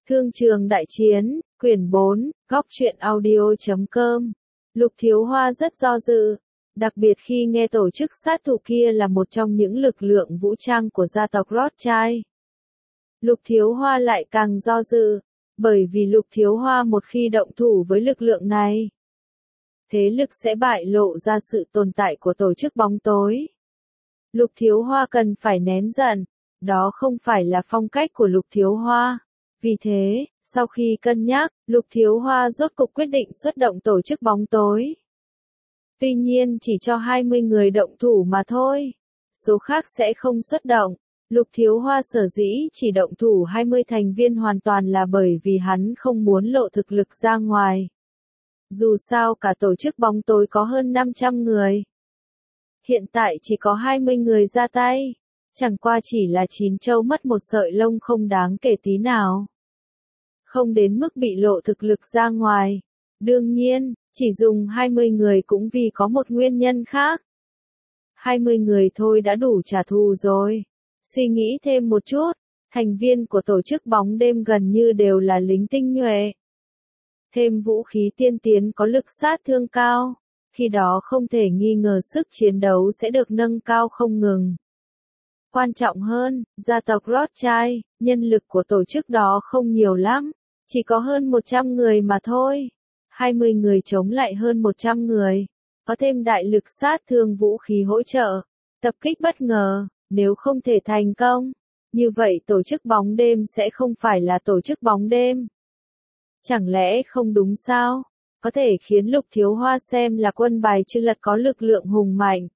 Thương trường đại chiến, quyển 4, góc truyện audio.com. Lục Thiếu Hoa rất do dự, đặc biệt khi nghe tổ chức sát thủ kia là một trong những lực lượng vũ trang của gia tộc Rothschild. Lục Thiếu Hoa lại càng do dự, bởi vì Lục Thiếu Hoa một khi động thủ với lực lượng này, thế lực sẽ bại lộ ra sự tồn tại của tổ chức bóng tối. Lục Thiếu Hoa cần phải nén giận, đó không phải là phong cách của Lục Thiếu Hoa. Vì thế, sau khi cân nhắc, Lục Thiếu Hoa rốt cục quyết định xuất động tổ chức bóng tối. Tuy nhiên chỉ cho 20 người động thủ mà thôi, số khác sẽ không xuất động. Lục Thiếu Hoa sở dĩ chỉ động thủ 20 thành viên hoàn toàn là bởi vì hắn không muốn lộ thực lực ra ngoài. Dù sao cả tổ chức bóng tối có hơn 500 người. Hiện tại chỉ có 20 người ra tay, chẳng qua chỉ là chín trâu mất một sợi lông không đáng kể tí nào. Không đến mức bị lộ thực lực ra ngoài. Đương nhiên, chỉ dùng 20 người cũng vì có một nguyên nhân khác. 20 người thôi đã đủ trả thù rồi. Suy nghĩ thêm một chút, thành viên của tổ chức bóng đêm gần như đều là lính tinh nhuệ. Thêm vũ khí tiên tiến có lực sát thương cao, khi đó không thể nghi ngờ sức chiến đấu sẽ được nâng cao không ngừng. Quan trọng hơn, gia tộc Rothschild, nhân lực của tổ chức đó không nhiều lắm, chỉ có hơn 100 người mà thôi. 20 người chống lại hơn 100 người, có thêm đại lực sát thương vũ khí hỗ trợ, tập kích bất ngờ, nếu không thể thành công, như vậy tổ chức bóng đêm sẽ không phải là tổ chức bóng đêm. Chẳng lẽ không đúng sao? Có thể khiến Lục Thiếu Hoa xem là quân bài chư lật có lực lượng hùng mạnh.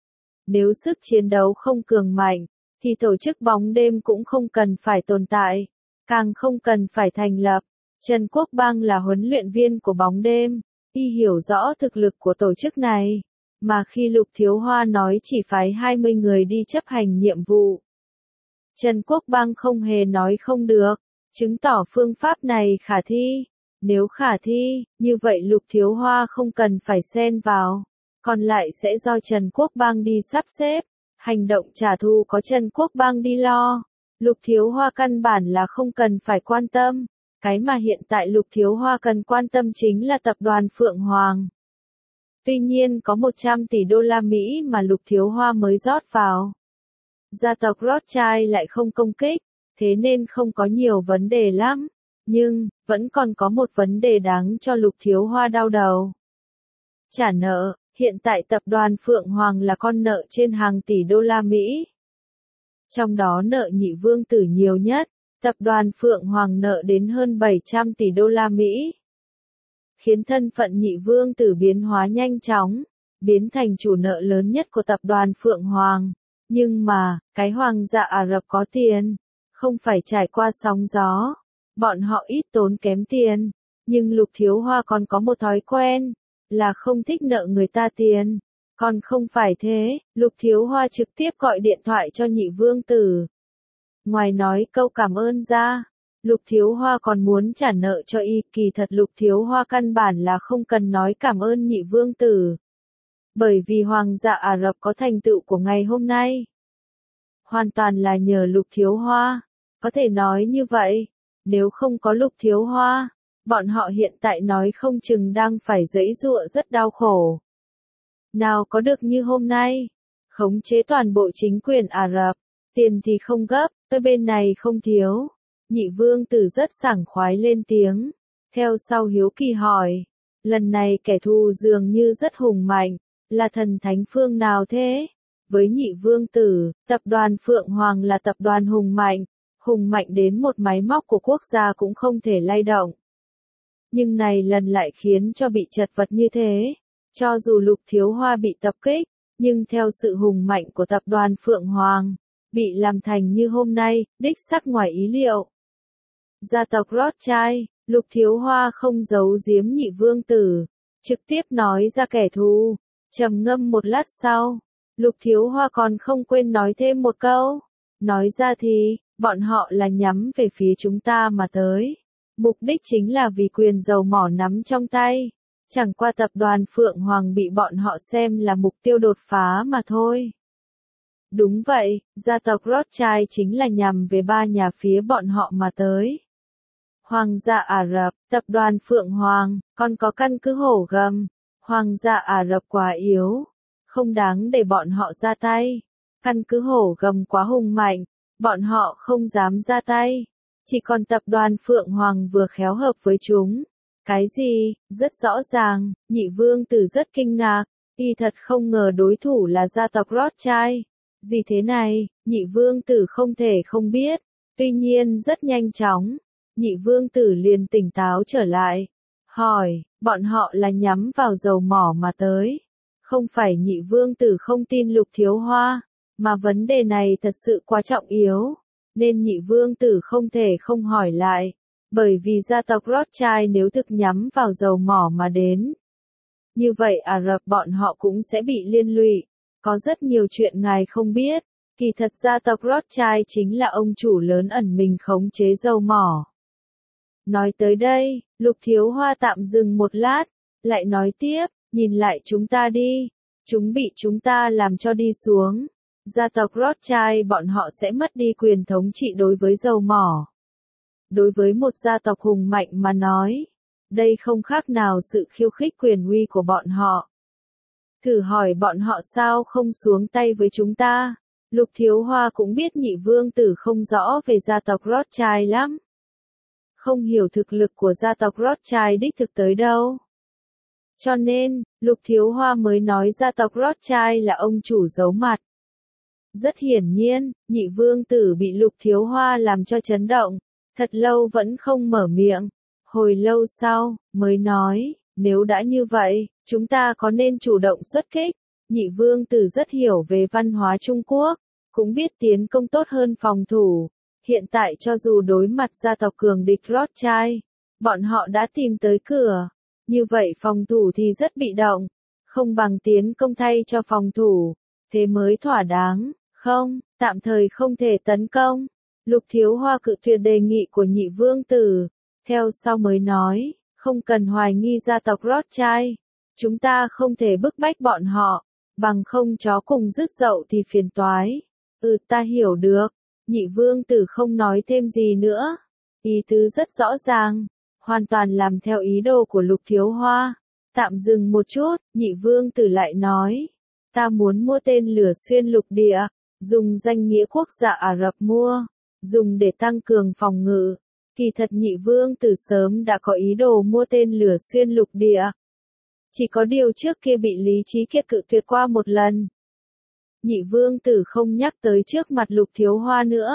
Nếu sức chiến đấu không cường mạnh, thì tổ chức bóng đêm cũng không cần phải tồn tại, càng không cần phải thành lập. Trần Quốc Bang là huấn luyện viên của bóng đêm, y hiểu rõ thực lực của tổ chức này, mà khi Lục Thiếu Hoa nói chỉ phái 20 người đi chấp hành nhiệm vụ, Trần Quốc Bang không hề nói không được, chứng tỏ phương pháp này khả thi. Nếu khả thi, như vậy Lục Thiếu Hoa không cần phải xen vào, còn lại sẽ do Trần Quốc Bang đi sắp xếp, hành động trả thù có Trần Quốc Bang đi lo. Lục Thiếu Hoa căn bản là không cần phải quan tâm, cái mà hiện tại Lục Thiếu Hoa cần quan tâm chính là tập đoàn Phượng Hoàng. Tuy nhiên có 100 tỷ đô la Mỹ mà Lục Thiếu Hoa mới rót vào. Gia tộc Rothschild lại không công kích, thế nên không có nhiều vấn đề lắm. Nhưng, vẫn còn có một vấn đề đáng cho Lục Thiếu Hoa đau đầu. Trả nợ, hiện tại tập đoàn Phượng Hoàng là con nợ trên hàng tỷ đô la Mỹ. Trong đó nợ Nhị Vương Tử nhiều nhất, tập đoàn Phượng Hoàng nợ đến hơn 700 tỷ đô la Mỹ. Khiến thân phận Nhị Vương Tử biến hóa nhanh chóng, biến thành chủ nợ lớn nhất của tập đoàn Phượng Hoàng. Nhưng mà, cái Hoàng gia Ả Rập có tiền, không phải trải qua sóng gió. Bọn họ ít tốn kém tiền, nhưng Lục Thiếu Hoa còn có một thói quen, là không thích nợ người ta tiền. Còn không phải thế, Lục Thiếu Hoa trực tiếp gọi điện thoại cho Nhị Vương Tử. Ngoài nói câu cảm ơn ra, Lục Thiếu Hoa còn muốn trả nợ cho y, kỳ thật Lục Thiếu Hoa căn bản là không cần nói cảm ơn Nhị Vương Tử. Bởi vì Hoàng gia Ả Rập có thành tựu của ngày hôm nay, hoàn toàn là nhờ Lục Thiếu Hoa, có thể nói như vậy. Nếu không có Lục Thiếu Hoa, bọn họ hiện tại nói không chừng đang phải giãy giụa rất đau khổ. Nào có được như hôm nay, khống chế toàn bộ chính quyền Ả Rập, tiền thì không gấp, tôi bên này không thiếu. Nhị Vương Tử rất sảng khoái lên tiếng, theo sau hiếu kỳ hỏi, lần này kẻ thù dường như rất hùng mạnh, là thần thánh phương nào thế? Với Nhị Vương Tử, tập đoàn Phượng Hoàng là tập đoàn hùng mạnh đến một máy móc của quốc gia cũng không thể lay động. Nhưng này lần lại khiến cho bị chật vật như thế. Cho dù Lục Thiếu Hoa bị tập kích, nhưng theo sự hùng mạnh của tập đoàn Phượng Hoàng, bị làm thành như hôm nay, đích xác ngoài ý liệu. Gia tộc Rothschild, Lục Thiếu Hoa không giấu giếm Nhị Vương Tử, trực tiếp nói ra kẻ thù. Trầm ngâm một lát sau, Lục Thiếu Hoa còn không quên nói thêm một câu. Nói ra thì, bọn họ là nhắm về phía chúng ta mà tới. Mục đích chính là vì quyền dầu mỏ nắm trong tay. Chẳng qua tập đoàn Phượng Hoàng bị bọn họ xem là mục tiêu đột phá mà thôi. Đúng vậy, gia tộc Rothschild chính là nhằm về ba nhà phía bọn họ mà tới. Hoàng gia Ả Rập, tập đoàn Phượng Hoàng, còn có căn cứ Hổ Gầm. Hoàng gia Ả Rập quá yếu, không đáng để bọn họ ra tay. Căn cứ Hổ Gầm quá hùng mạnh, bọn họ không dám ra tay. Chỉ còn tập đoàn Phượng Hoàng vừa khéo hợp với chúng. Cái gì? Rất rõ ràng, Nhị Vương Tử rất kinh ngạc, y thật không ngờ đối thủ là gia tộc Rothschild. Gì thế này, Nhị Vương Tử không thể không biết. Tuy nhiên rất nhanh chóng, Nhị Vương Tử liền tỉnh táo trở lại. Hỏi, bọn họ là nhắm vào dầu mỏ mà tới. Không phải Nhị Vương Tử không tin Lục Thiếu Hoa, mà vấn đề này thật sự quá trọng yếu, nên Nhị Vương Tử không thể không hỏi lại. Bởi vì gia tộc Rothschild nếu thực nhắm vào dầu mỏ mà đến, như vậy Ả Rập bọn họ cũng sẽ bị liên lụy. Có rất nhiều chuyện ngài không biết, kỳ thật gia tộc Rothschild chính là ông chủ lớn ẩn mình khống chế dầu mỏ. Nói tới đây, Lục Thiếu Hoa tạm dừng một lát, lại nói tiếp, nhìn lại chúng ta đi, chúng bị chúng ta làm cho đi xuống. Gia tộc Rothschild bọn họ sẽ mất đi quyền thống trị đối với dầu mỏ. Đối với một gia tộc hùng mạnh mà nói, đây không khác nào sự khiêu khích quyền uy của bọn họ. Thử hỏi bọn họ sao không xuống tay với chúng ta. Lục Thiếu Hoa cũng biết Nhị Vương Tử không rõ về gia tộc Rothschild lắm. Không hiểu thực lực của gia tộc Rothschild đích thực tới đâu. Cho nên, Lục Thiếu Hoa mới nói gia tộc Rothschild là ông chủ giấu mặt. Rất hiển nhiên, Nhị Vương Tử bị Lục Thiếu Hoa làm cho chấn động, thật lâu vẫn không mở miệng. Hồi lâu sau, mới nói, nếu đã như vậy, chúng ta có nên chủ động xuất kích. Nhị Vương Tử rất hiểu về văn hóa Trung Quốc, cũng biết tiến công tốt hơn phòng thủ. Hiện tại cho dù đối mặt gia tộc cường địch Rothschild, bọn họ đã tìm tới cửa. Như vậy phòng thủ thì rất bị động, không bằng tiến công thay cho phòng thủ, thế mới thỏa đáng. Không, tạm thời không thể tấn công. Lục Thiếu Hoa cự tuyệt đề nghị của Nhị Vương Tử, theo sau mới nói, không cần hoài nghi gia tộc Rothschild, chúng ta không thể bức bách bọn họ, bằng không chó cùng rứt dậu thì phiền toái. Ta hiểu được. Nhị Vương Tử không nói thêm gì nữa. Ý tứ rất rõ ràng, hoàn toàn làm theo ý đồ của Lục Thiếu Hoa. Tạm dừng một chút, Nhị Vương Tử lại nói, ta muốn mua tên lửa xuyên lục địa, dùng danh nghĩa quốc gia Ả Rập mua, dùng để tăng cường phòng ngự. Kỳ thật Nhị Vương Tử sớm đã có ý đồ mua tên lửa xuyên lục địa. Chỉ có điều trước kia bị Lý Trí Kiệt cự tuyệt qua một lần. Nhị Vương Tử không nhắc tới trước mặt Lục Thiếu Hoa nữa.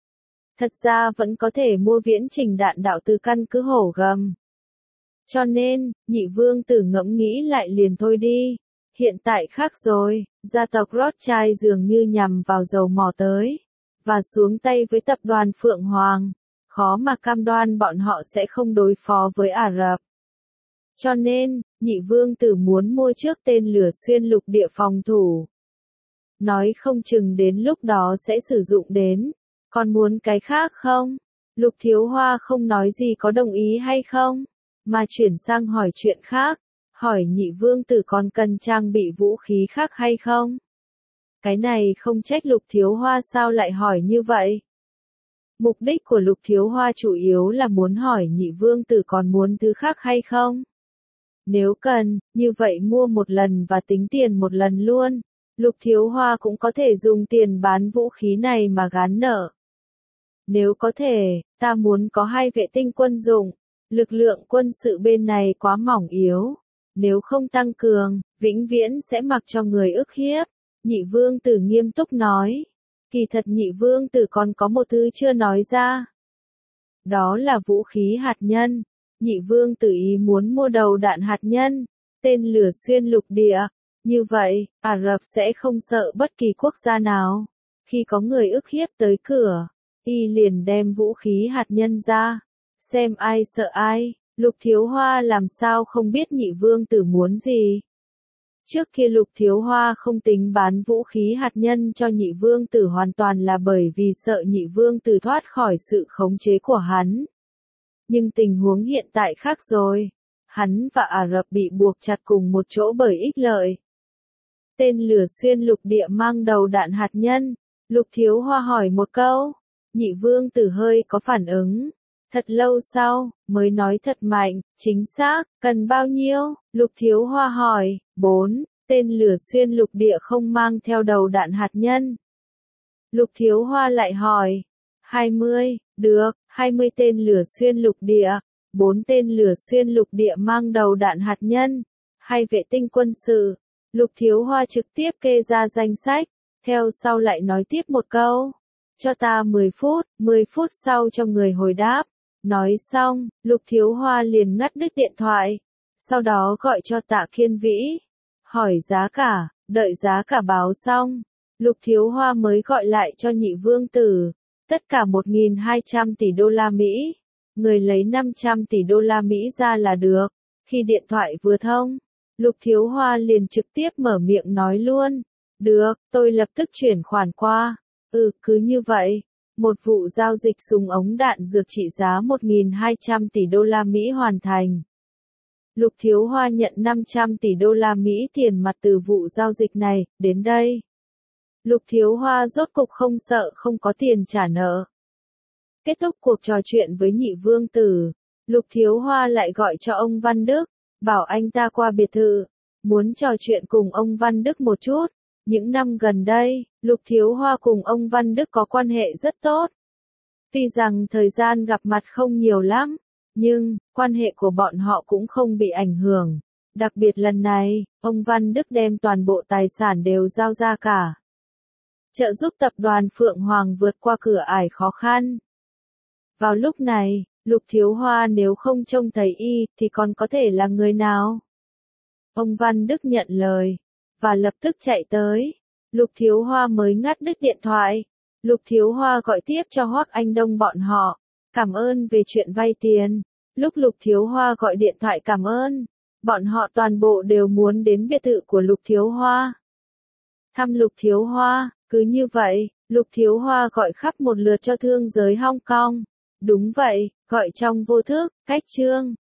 Thật ra vẫn có thể mua viễn trình đạn đạo từ căn cứ Hổ Gầm. Cho nên, Nhị Vương Tử ngẫm nghĩ lại liền thôi đi. Hiện tại khác rồi, gia tộc Rothschild dường như nhằm vào dầu mỏ tới, và xuống tay với tập đoàn Phượng Hoàng. Khó mà cam đoan bọn họ sẽ không đối phó với Ả Rập. Cho nên, Nhị Vương Tử muốn mua trước tên lửa xuyên lục địa phòng thủ. Nói không chừng đến lúc đó sẽ sử dụng đến. Còn muốn cái khác không? Lục Thiếu Hoa không nói gì có đồng ý hay không, mà chuyển sang hỏi chuyện khác. Hỏi Nhị Vương Tử còn cần trang bị vũ khí khác hay không? Cái này không trách Lục Thiếu Hoa sao lại hỏi như vậy. Mục đích của Lục Thiếu Hoa chủ yếu là muốn hỏi Nhị Vương Tử còn muốn thứ khác hay không. Nếu cần, như vậy mua một lần và tính tiền một lần luôn. Lục Thiếu Hoa cũng có thể dùng tiền bán vũ khí này mà gán nợ. Nếu có thể, ta muốn có 2 vệ tinh quân dụng. Lực lượng quân sự bên này quá mỏng yếu. Nếu không tăng cường, vĩnh viễn sẽ mặc cho người ức hiếp. Nhị Vương Tử nghiêm túc nói. Kỳ thật Nhị Vương Tử còn có một thứ chưa nói ra. Đó là vũ khí hạt nhân. Nhị Vương Tử ý muốn mua đầu đạn hạt nhân, tên lửa xuyên lục địa. Như vậy, Ả Rập sẽ không sợ bất kỳ quốc gia nào. Khi có người ức hiếp tới cửa, y liền đem vũ khí hạt nhân ra. Xem ai sợ ai. Lục Thiếu Hoa làm sao không biết Nhị Vương Tử muốn gì. Trước kia Lục Thiếu Hoa không tính bán vũ khí hạt nhân cho Nhị Vương Tử hoàn toàn là bởi vì sợ Nhị Vương Tử thoát khỏi sự khống chế của hắn. Nhưng tình huống hiện tại khác rồi. Hắn và Ả Rập bị buộc chặt cùng một chỗ bởi ích lợi. Tên lửa xuyên lục địa mang đầu đạn hạt nhân. Lục Thiếu Hoa hỏi một câu. Nhị Vương Tử hơi có phản ứng. Thật lâu sau, mới nói thật mạnh, chính xác, cần bao nhiêu? Lục Thiếu Hoa hỏi, 4, tên lửa xuyên lục địa không mang theo đầu đạn hạt nhân. Lục Thiếu Hoa lại hỏi, 20, được, 20 tên lửa xuyên lục địa, 4 tên lửa xuyên lục địa mang đầu đạn hạt nhân, 2 vệ tinh quân sự. Lục Thiếu Hoa trực tiếp kê ra danh sách, theo sau lại nói tiếp một câu. Cho ta 10 phút sau cho người hồi đáp. Nói xong, Lục Thiếu Hoa liền ngắt đứt điện thoại. Sau đó gọi cho Tạ Kiên Vĩ. Hỏi giá cả, đợi giá cả báo xong. Lục Thiếu Hoa mới gọi lại cho Nhị Vương Tử. Tất cả 1.200 tỷ đô la Mỹ. Người lấy 500 tỷ đô la Mỹ ra là được. Khi điện thoại vừa thông, Lục Thiếu Hoa liền trực tiếp mở miệng nói luôn. Được, tôi lập tức chuyển khoản qua. Cứ như vậy. Một vụ giao dịch súng ống đạn dược trị giá 1.200 tỷ đô la Mỹ hoàn thành. Lục Thiếu Hoa nhận 500 tỷ đô la Mỹ tiền mặt từ vụ giao dịch này, đến đây. Lục Thiếu Hoa rốt cục không sợ không có tiền trả nợ. Kết thúc cuộc trò chuyện với Nhị Vương Tử, Lục Thiếu Hoa lại gọi cho ông Văn Đức, bảo anh ta qua biệt thự, muốn trò chuyện cùng ông Văn Đức một chút. Những năm gần đây, Lục Thiếu Hoa cùng ông Văn Đức có quan hệ rất tốt. Tuy rằng thời gian gặp mặt không nhiều lắm, nhưng, quan hệ của bọn họ cũng không bị ảnh hưởng. Đặc biệt lần này, ông Văn Đức đem toàn bộ tài sản đều giao ra cả. Trợ giúp tập đoàn Phượng Hoàng vượt qua cửa ải khó khăn. Vào lúc này, Lục Thiếu Hoa nếu không trông thấy y, thì còn có thể là người nào? Ông Văn Đức nhận lời, và lập tức chạy tới. Lục Thiếu Hoa mới ngắt đứt điện thoại. Lục Thiếu Hoa gọi tiếp cho Hoắc Anh Đông bọn họ. Cảm ơn về chuyện vay tiền. Lúc Lục Thiếu Hoa gọi điện thoại cảm ơn, bọn họ toàn bộ đều muốn đến biệt thự của Lục Thiếu Hoa. Thăm Lục Thiếu Hoa, cứ như vậy, Lục Thiếu Hoa gọi khắp một lượt cho thương giới Hong Kong. Đúng vậy, gọi trong vô thức, cách chương.